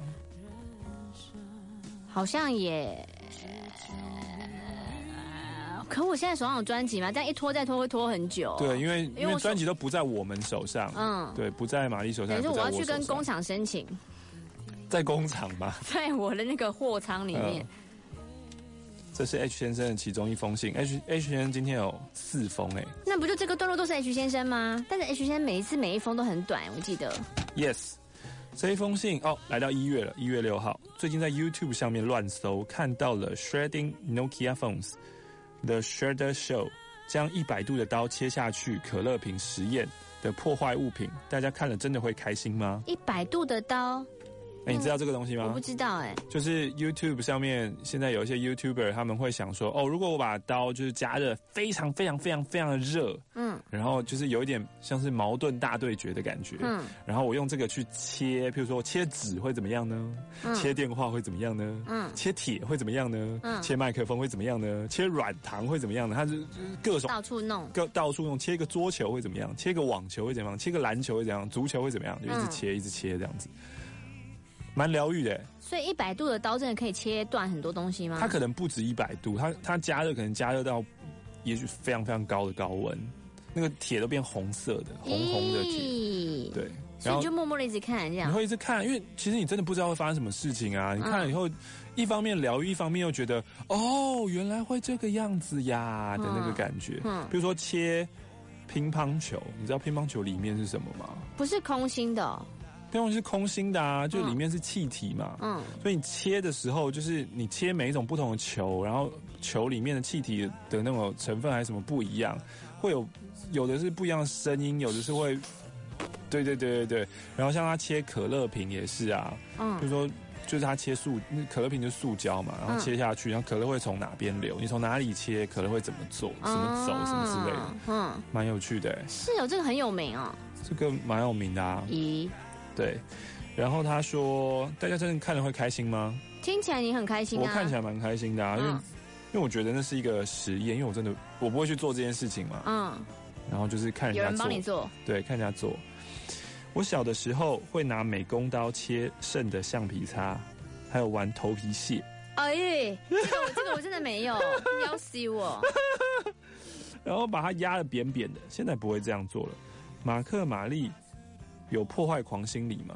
好像也，可我现在手上有专辑嘛，这样一拖再拖会拖很久。 对，因为因为专辑都不在我们手上，嗯，对，不在玛丽手上。 等于是我要去跟工厂申请， 在工厂吧， 在我的那个货仓里面。嗯， 这是 H 先生的其中一封信 ，H H 先生今天有四封哎， 那不就这个段落都是 H 先生吗？但是 H 先生每一次每一封都很短，我记得。 Yes， 这一封信哦，来到一月了，一月六号，最近在 YouTube 上面乱搜，看到了 Shredding Nokia Phones，The Shredder Show， 将一百度的刀切下去可乐瓶实验的破坏物品，大家看了真的会开心吗？ 一百度的刀。 哎、欸，你知道这个东西吗？ 我不知道哎、欸。 就是 YouTube 上面现在有一些 YouTuber， 他们会想说，哦，如果我把刀就是加热非常非常非常非常的热，嗯， 然后就是有一点像是矛盾大对决的感觉。嗯，然后我用这个去切，譬如说切纸会怎么样呢？嗯，切电话会怎么样呢？嗯，切铁会怎么样呢？嗯，切麦克风会怎么样呢？切软糖会怎么样呢？它是各种到处弄， 各到处弄。切一个桌球会怎么样？切一个网球会怎么样？切个篮球会怎样？足球会怎么样？就一直切，嗯、一直切这样子，蛮疗愈的。 所以一百度的刀真的可以切断很多东西吗？ 它可能不止一百度，它它加热可能加热到也许非常非常高的高温，那个铁都变红色的，红红的铁。对， 所以你就默默的一直看这样。 你会一直看，因为其实你真的不知道会发生什么事情啊！你看了以后，嗯、一方面疗愈，一方面又觉得哦，原来会这个样子呀的那个感觉。嗯，比如说切乒乓球，你知道乒乓球里面是什么吗？ 不是空心的、哦。 乒乓球是空心的啊，就里面是气体嘛。嗯，所以你切的时候，就是你切每一种不同的球，然后球里面的气体的那种成分还是什么不一样，会有有的是不一样的声音，有的是会，对对对对对。然后像他切可乐瓶也是啊，嗯，比如说就是他切塑，那可乐瓶就是塑胶嘛，然后切下去，然后可乐会从哪边流，你从哪里切，可乐会怎么做，怎么走，什么之类的，嗯，蛮有趣的。 是哦，这个很有名哦。 这个蛮有名的啊。 咦。 对，然后他说：“大家真的看了会开心吗？” 听起来你很开心啊。 我看起来蛮开心的啊，嗯、因为因为我觉得那是一个实验，因为我真的我不会去做这件事情嘛。嗯。然后就是看人家做， 有人帮你做。 对，看人家做。我小的时候会拿美工刀切剩的橡皮擦，还有玩头皮屑。 哎，这个我这个我真的没有，你要死我。 然后把它压得扁扁的，现在不会这样做了。马克玛丽。有破坏狂心理吗？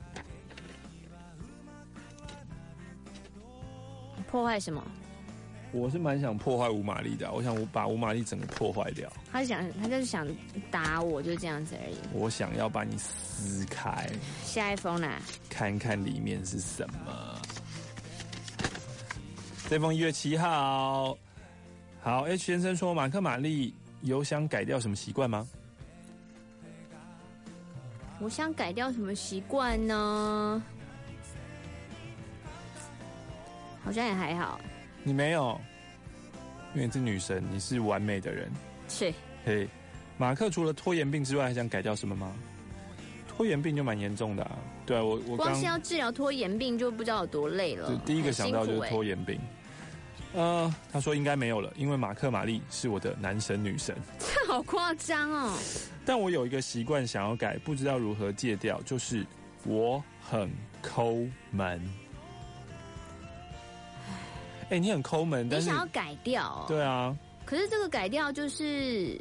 破坏什么？ 我是蛮想破坏吴玛丽的、啊，我想我把吴玛丽整个破坏掉。 他想，他就是想打我，就这样子而已。 我想要把你撕开。 下一封呢？ 看看里面是什么。这封一月七号，好 ，H 先生说，马克玛丽有想改掉什么习惯吗？ 我想改掉什么习惯呢？好像也还好。 你没有，因为你是女神，你是完美的人。 是。 嘿，马克除了拖延病之外，还想改掉什么吗？拖延病就蛮严重的啊。对啊，我我光是要治疗拖延病就不知道有多累了。 第一个想到就是拖延病。呃，他说应该没有了，因为马克玛丽是我的男神女神。 这好夸张哦！ 但我有一个习惯想要改，不知道如何戒掉，就是我很抠门。哎、欸，你很抠门，但是你想要改掉、哦？ 对啊。 可是这个改掉就是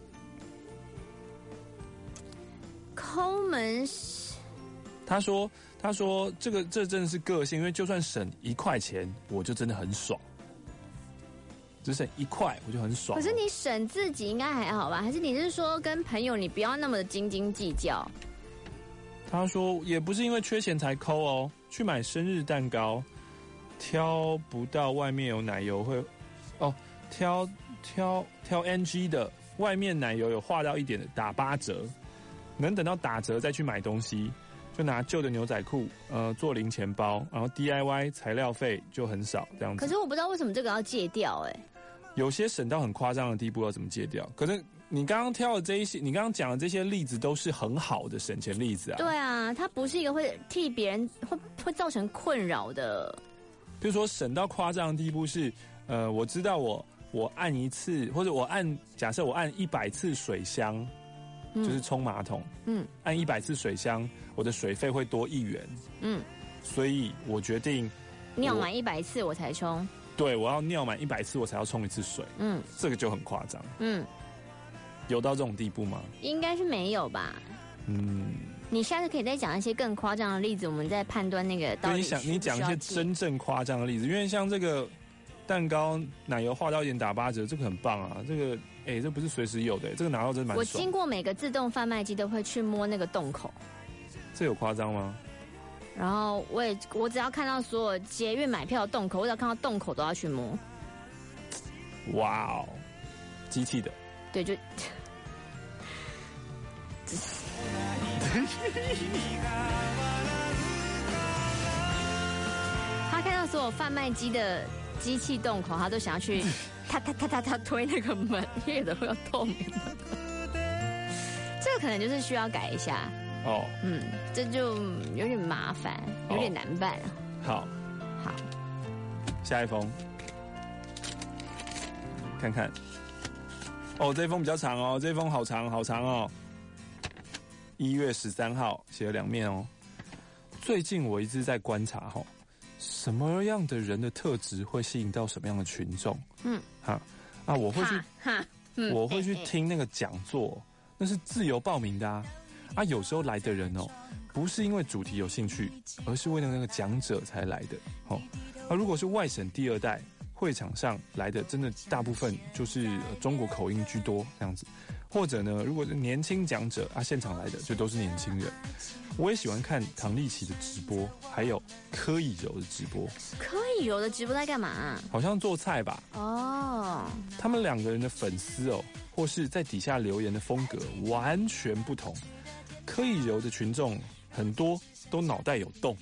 抠门。 他说：“他说这个这真的是个性，因为就算省一块钱，我就真的很爽。只省一块，我就很爽。 可是你省自己应该还好吧？还是你是说跟朋友你不要那么的斤斤计较？” 他说：“也不是因为缺钱才抠哦，去买生日蛋糕，挑不到外面有奶油会，哦，挑挑挑 N G 的，外面奶油有画到一点的打八折，能等到打折再去买东西。”就拿旧的牛仔裤，呃，做零钱包，然后 D I Y 材料费就很少这样子。 可是我不知道为什么这个要戒掉、欸，哎， 有些省到很夸张的地步，要怎么戒掉？可是你刚刚挑的这一些，你刚刚讲的这些例子都是很好的省钱例子啊。 对啊，它不是一个会替别人会会造成困扰的。 比如说省到夸张的地步是，呃，我知道我我按一次，或者我按，假设我按一百次水箱。就是冲马桶，嗯，按一百次水箱，我的水费会多一元，嗯，所以我决定尿满一百次我才冲， 对，我要尿满一百次我才要冲一次水，嗯，这个就很夸张，嗯，有到这种地步吗？ 应该是没有吧，嗯，你下次可以再讲一些更夸张的例子，我们再判断那个到底需不需要。 你讲一些真正夸张的例子，因为像这个蛋糕奶油画到一点打八折，这个很棒啊，这个。哎、欸，这不是随时有的，这个拿到真的蛮爽。 我经过每个自动贩卖机都会去摸那个洞口， 这有夸张吗？ 然后我也我只要看到所有捷运买票的洞口，我只要看到洞口都要去摸。 哇哦，机器的。 对，就。他看到所有贩卖机的机器洞口，他都想要去。他他他他他推那个门，因为都会有透明的。 可能就是需要改一下。 哦， 嗯，这就有点麻烦，有点难办。 好， 好， 下一封，看看。哦，这封比较长哦，这封好长好长哦。一月十三号写了两面哦。最近我一直在观察哈、哦，什么样的人的特质会吸引到什么样的群众？嗯，哈啊，我会去，哈嗯、我会去听那个讲座，那是自由报名的啊。啊，有时候来的人哦，不是因为主题有兴趣，而是为了那个讲者才来的。哦，啊，如果是外省第二代，会场上来的真的大部分就是中国口音居多这样子。或者呢，如果是年轻讲者啊，现场来的就都是年轻人。我也喜欢看唐立淇的直播，还有柯以柔的直播。 柯以柔的直播在干嘛、啊？ 好像做菜吧。 哦。 他们两个人的粉丝哦，或是在底下留言的风格完全不同。柯以柔的群众很多都脑袋有洞，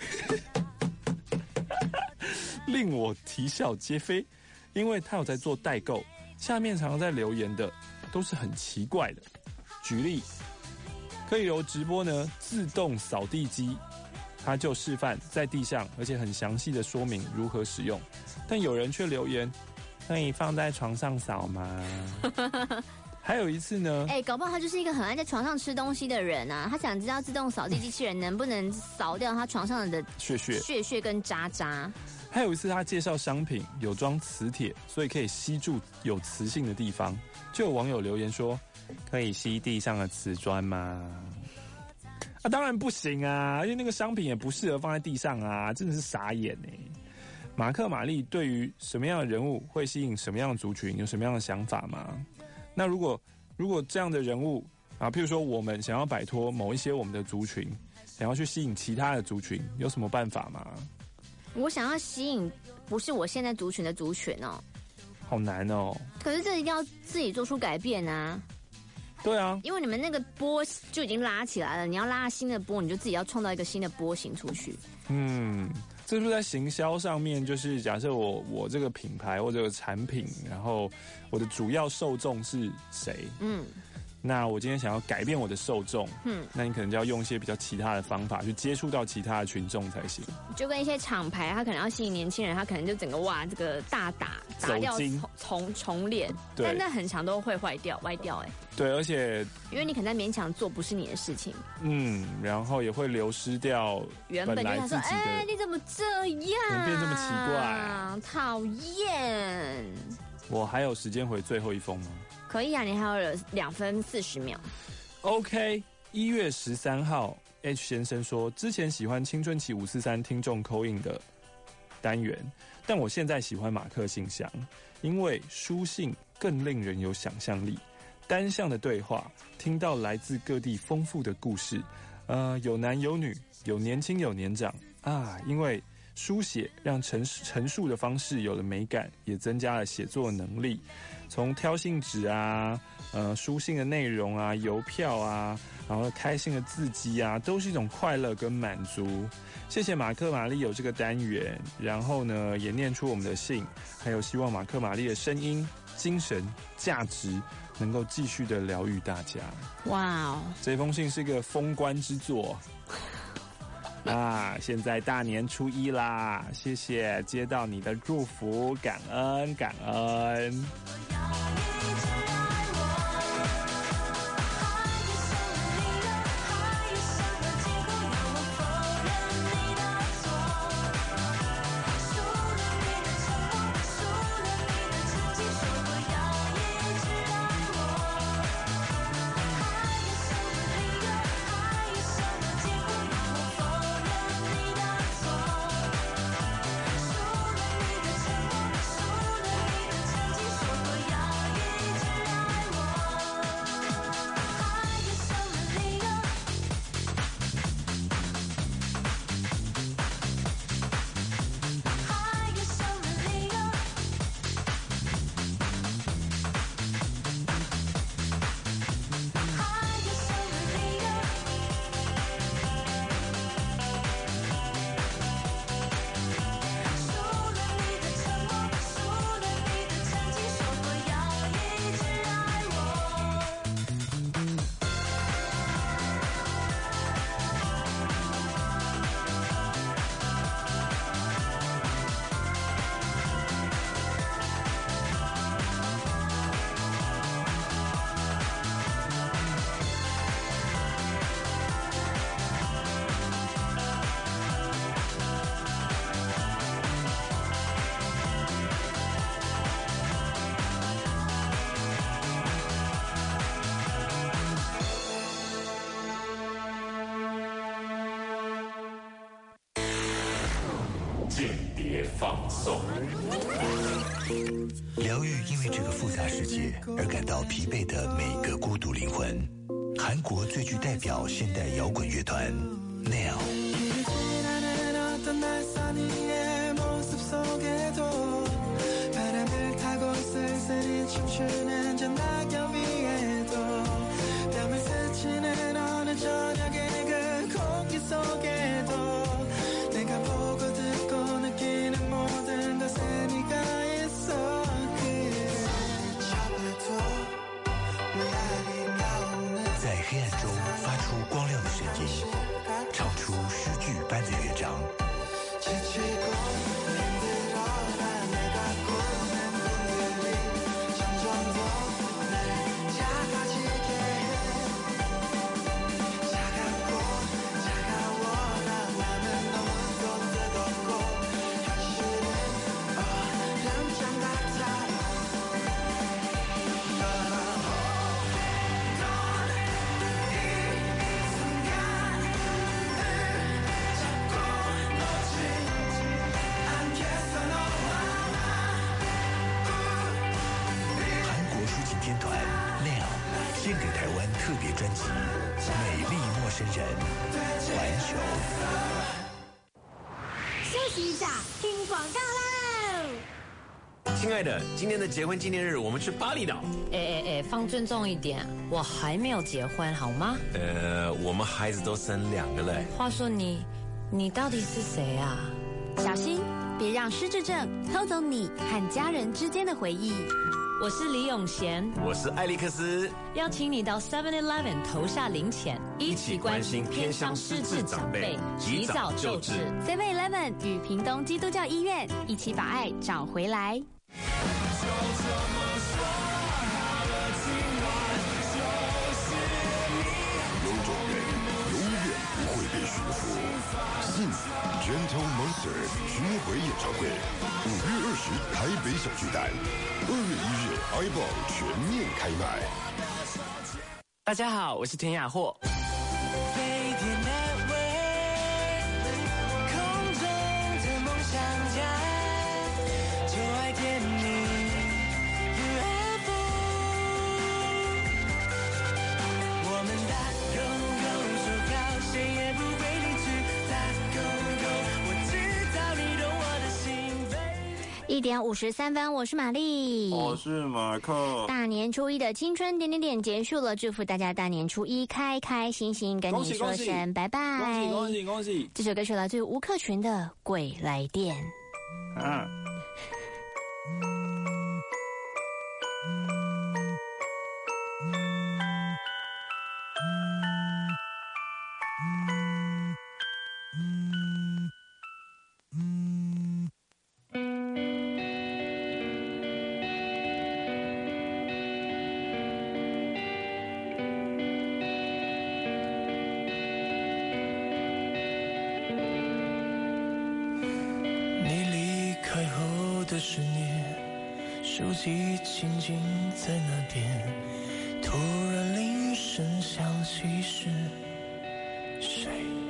令我啼笑皆非，因为他有在做代购，下面常常在留言的都是很奇怪的。举例，柯以柔直播呢，自动扫地机，他就示范在地上，而且很详细的说明如何使用，但有人却留言，可以放在床上扫吗？还有一次呢， 哎、欸，搞不好他就是一个很爱在床上吃东西的人啊，他想知道自动扫地机器人能不能扫掉他床上的屑屑、 屑屑跟渣渣。 还有一次他介绍商品有装磁铁，所以可以吸住有磁性的地方，就有网友留言说，可以吸地上的瓷砖吗？啊，当然不行啊，因为那个商品也不适合放在地上啊，真的是傻眼哎。马克玛丽对于什么样的人物会吸引什么样的族群，有什么样的想法吗？那如果如果这样的人物啊，譬如说我们想要摆脱某一些我们的族群，想要去吸引其他的族群，有什么办法吗？ 我想要吸引不是我现在族群的族群哦， 好难哦。 可是这一定要自己做出改变啊。 对啊， 因为你们那个波就已经拉起来了，你要拉新的波，你就自己要创造一个新的波形出去。 嗯。这是在行销上面，就是假设我我这个品牌或这个产品，然后我的主要受众是谁？嗯，那我今天想要改变我的受众，嗯，那你可能就要用一些比较其他的方法去接触到其他的群众才行。 就跟一些厂牌，他可能要吸引年轻人，他可能就整个哇这个大打打掉重重重脸，但那很长都会坏掉歪掉哎、欸。 对，而且因为你可能在勉强做不是你的事情， 嗯，然后也会流失掉原本就想说，哎、欸，你怎么这样？ 怎么变这么奇怪？ 讨厌！ 我还有时间回最后一封吗？ 可以啊，你还有两分四十秒。 OK， 一月十三号 ，H 先生说，之前喜欢青春期五四三听众 call in 的单元，但我现在喜欢马克信箱，因为书信更令人有想象力。单向的对话，听到来自各地丰富的故事，呃，有男有女，有年轻有年长啊。因为书写让陈陈述的方式有了美感，也增加了写作能力。从挑信纸啊，呃，书信的内容啊，邮票啊，然后开信的字迹啊，都是一种快乐跟满足。谢谢马克玛丽有这个单元，然后呢，也念出我们的信，还有希望马克玛丽的声音、精神、价值能够继续的疗愈大家。哇哦，这封信是一个封关之作啊！现在大年初一啦，谢谢接到你的祝福，感恩感恩。 我放送。 疗愈因为这个复杂世界而感到疲惫的每个孤独灵魂。韩国最具代表现代摇滚乐团 Nail。在黑暗中发出光亮的声音，唱出诗句般的乐章。献给台湾特别专辑《美丽陌生人》环球。 休息一下，听广告喽！ 亲爱的，今天的结婚纪念日，我们去巴厘岛。 哎哎哎，放尊重一点，我还没有结婚，好吗？ 呃，我们孩子都生两个了。 话说你，你到底是谁啊？ 小心，别让失智症偷走你和家人之间的回忆。 我是李永贤， 我是艾利克斯， 邀请你到 seven eleven 投下零钱，一起关心偏乡失智长辈，及早救治。 seven eleven 与屏东基督教医院一起把爱找回来。 有种人永远不会被驯服。信 Gentle Monster 巡回演唱会，五月二十台北小巨蛋，二月一日 i 宝全面开卖。 大家好，我是田雅霍。 一点五十三分，我是玛丽， 我是马克。 大年初一的青春点点点结束了，祝福大家大年初一开开心心，跟你说声拜拜。 恭喜恭喜恭喜！ 这首歌曲来自于吴克群的《鬼来电》 啊。 的十年，手机静静在那边，突然铃声响起是谁？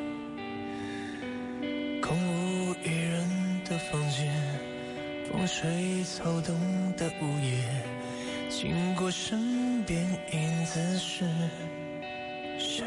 空无一人的房间，风吹草动的午夜，经过身边影子是谁？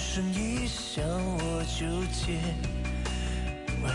声一响我就接。喂。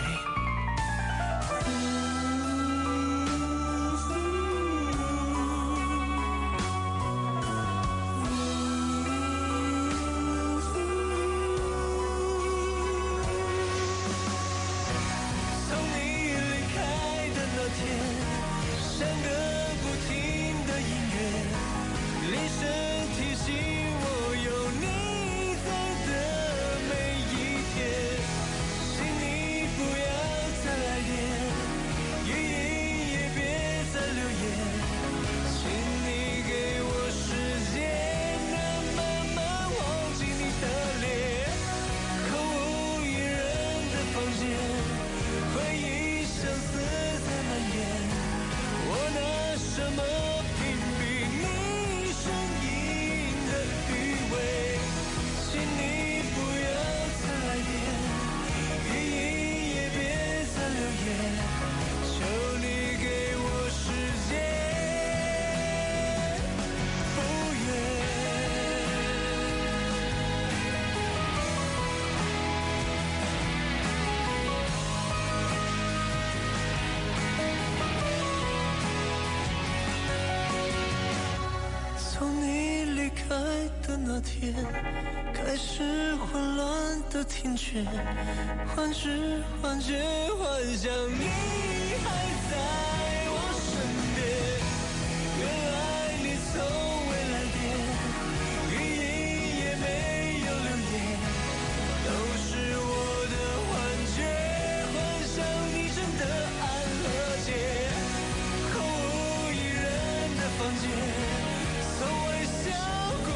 那天开始混乱的听觉，幻知幻觉幻想你还在我身边，原来你从未来电，语音也没有留言，都是我的幻觉，幻想你真的安和解，空无一人的房间，从未想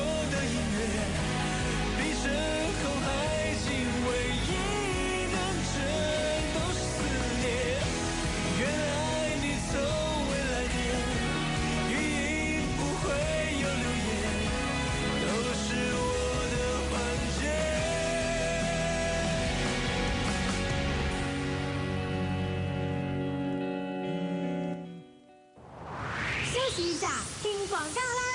身后海景，唯一能震动思念。原来你从未来电，语音不会有留言，都是我的幻觉。 休息一下，听广告喽。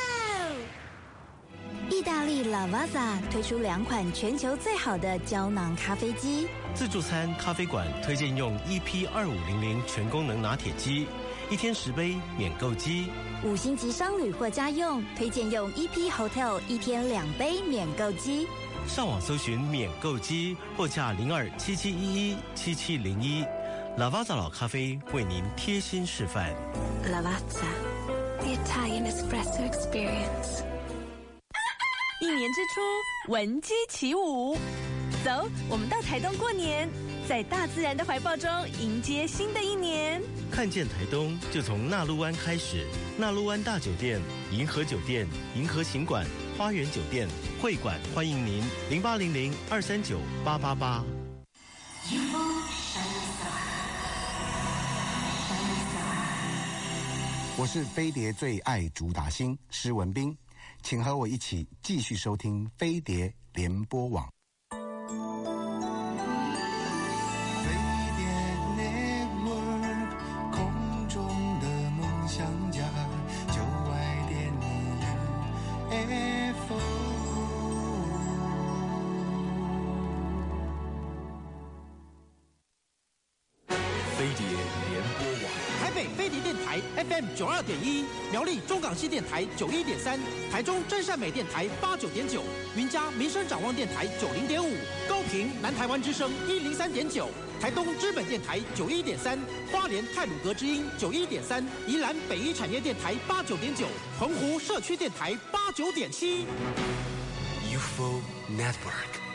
意大利 Lavazza 推出两款全球最好的胶囊咖啡机。 自助餐咖啡馆推荐用 E P 二五零零全功能拿铁机，一天十杯免购机。 五星级商旅或家用推荐用 E P Hotel 一天两杯免购机。 上网搜寻免购机，或洽零二七七一一七七零一。Lavazza 老咖啡为您贴心示范。 Lavazza, the Italian espresso experience。 一年之初，闻鸡起舞。走，我们到台东过年，在大自然的怀抱中迎接新的一年。 看见台东，就从纳鹿湾开始。纳鹿湾大酒店、银河酒店、银河行馆、花园酒店、会馆，欢迎您零八零零二三九八八八。 我是飞碟最爱主打星施文彬。请和我一起继续收听飞碟联播网。 飞碟 Network 空中的梦想家，就爱点你 F O。 飞碟联播网， 台北飞碟电台 F M 九二点一，苗栗中港系电台九一点三，台中真善美电台八九点九，云嘉民生展望电台九零点五，高屏南台湾之声一零三点九，台东知本电台九一点三，花莲太鲁阁之音九一点三，宜兰北一产业电台八九点九，澎湖社区电台八九点七。 U F O Network。